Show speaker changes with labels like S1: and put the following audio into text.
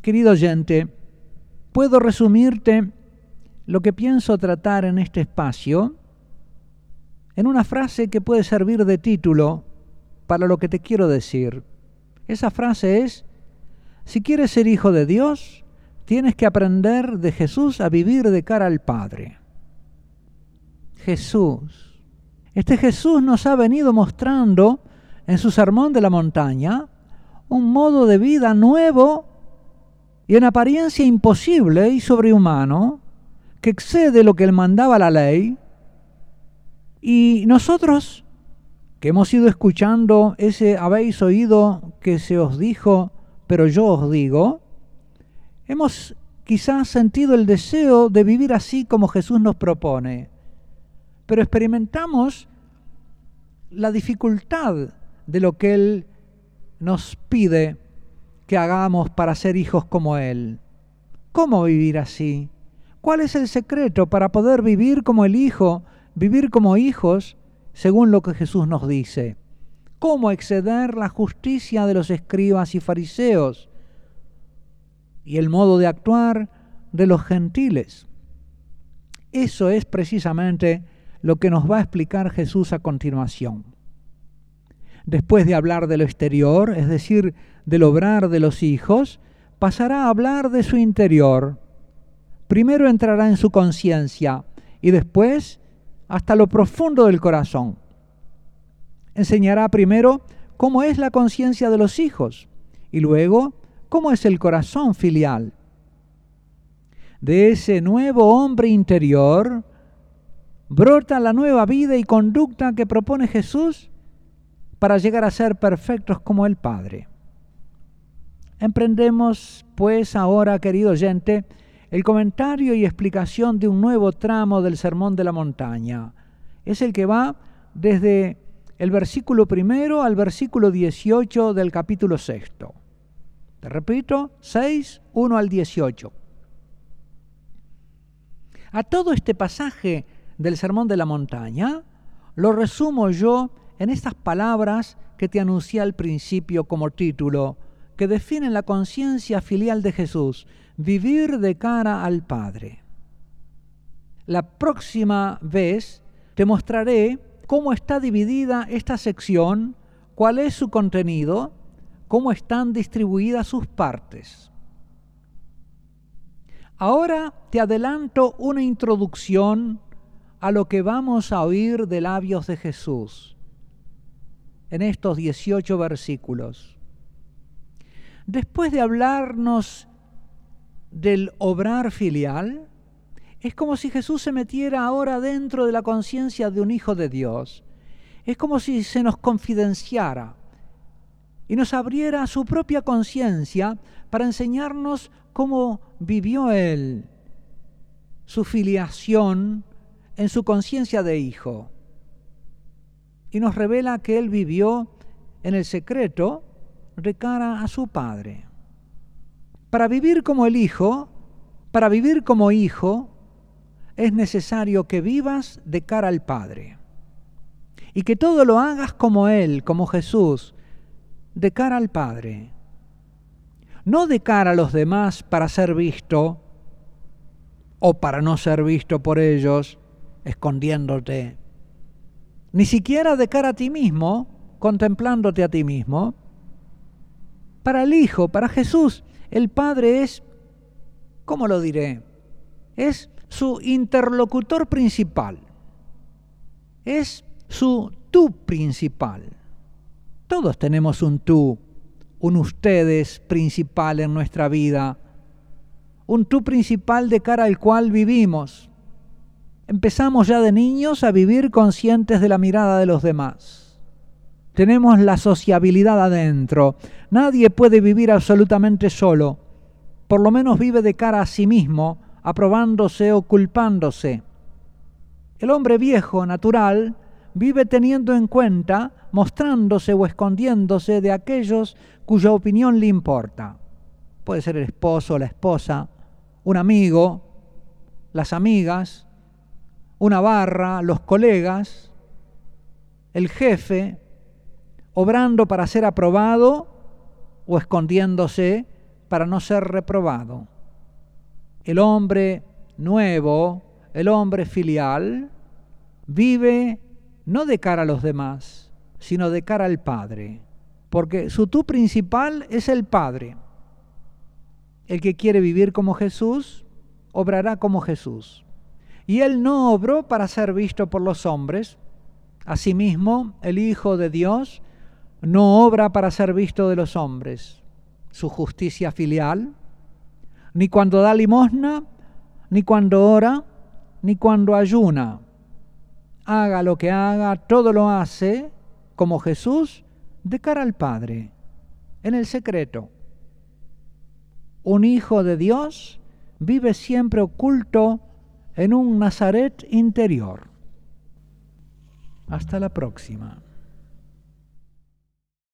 S1: Querido oyente, puedo resumirte lo que pienso tratar en este espacio en una frase que puede servir de título para lo que te quiero decir. Esa frase es: si quieres ser hijo de Dios, tienes que aprender de Jesús a vivir de cara al Padre. Jesús. Este Jesús nos ha venido mostrando en su Sermón de la Montaña un modo de vida nuevo y en apariencia imposible y sobrehumano, que excede lo que él mandaba la ley. Y nosotros, que hemos ido escuchando ese habéis oído que se os dijo, pero yo os digo, hemos quizás sentido el deseo de vivir así como Jesús nos propone, pero experimentamos la dificultad de lo que Él nos pide que hagamos para ser hijos como Él. ¿Cómo vivir así? ¿Cuál es el secreto para poder vivir como el Hijo, vivir como hijos, según lo que Jesús nos dice? ¿Cómo exceder la justicia de los escribas y fariseos y el modo de actuar de los gentiles? Eso es precisamente lo que nos va a explicar Jesús a continuación. Después de hablar de lo exterior, es decir, del obrar de los hijos, pasará a hablar de su interior. Primero entrará en su conciencia y después hasta lo profundo del corazón. Enseñará primero cómo es la conciencia de los hijos y luego cómo es el corazón filial. De ese nuevo hombre interior brota la nueva vida y conducta que propone Jesús para llegar a ser perfectos como el Padre. Emprendemos, pues, ahora, querido oyente, el comentario y explicación de un nuevo tramo del Sermón de la Montaña. Es el que va desde el versículo 1 al versículo 18 del capítulo 6. Te repito, 6, 1 al 18. A todo este pasaje del Sermón de la Montaña lo resumo yo en estas palabras que te anuncié al principio como título, que definen la conciencia filial de Jesús: vivir de cara al Padre. La próxima vez te mostraré cómo está dividida esta sección, cuál es su contenido, cómo están distribuidas sus partes. Ahora te adelanto una introducción a lo que vamos a oír de labios de Jesús en estos 18 versículos. Después de hablarnos del obrar filial, es como si Jesús se metiera ahora dentro de la conciencia de un hijo de Dios. Es como si se nos confidenciara y nos abriera su propia conciencia para enseñarnos cómo vivió Él su filiación en su conciencia de hijo. Y nos revela que Él vivió en el secreto de cara a su Padre. Para vivir como el Hijo, para vivir como hijo, es necesario que vivas de cara al Padre. Y que todo lo hagas como Él, como Jesús, de cara al Padre. No de cara a los demás para ser visto o para no ser visto por ellos, escondiéndote. Ni siquiera de cara a ti mismo, contemplándote a ti mismo. Para el Hijo, para Jesús, el Padre es, ¿cómo lo diré? Es su interlocutor principal. Es su tú principal. Todos tenemos un tú, un ustedes principal en nuestra vida. Un tú principal de cara al cual vivimos. Empezamos ya de niños a vivir conscientes de la mirada de los demás. Tenemos la sociabilidad adentro. Nadie puede vivir absolutamente solo. Por lo menos vive de cara a sí mismo, aprobándose o culpándose. El hombre viejo, natural, vive teniendo en cuenta, mostrándose o escondiéndose de aquellos cuya opinión le importa. Puede ser el esposo o la esposa, un amigo, las amigas, una barra, los colegas, el jefe, obrando para ser aprobado o escondiéndose para no ser reprobado. El hombre nuevo, el hombre filial, vive no de cara a los demás, sino de cara al Padre, porque su tú principal es el Padre. El que quiere vivir como Jesús, obrará como Jesús. Y Él no obró para ser visto por los hombres. Asimismo, el Hijo de Dios no obra para ser visto de los hombres. Su justicia filial, ni cuando da limosna, ni cuando ora, ni cuando ayuna. Haga lo que haga, todo lo hace, como Jesús, de cara al Padre, en el secreto. Un hijo de Dios vive siempre oculto en un Nazaret interior. Hasta la próxima.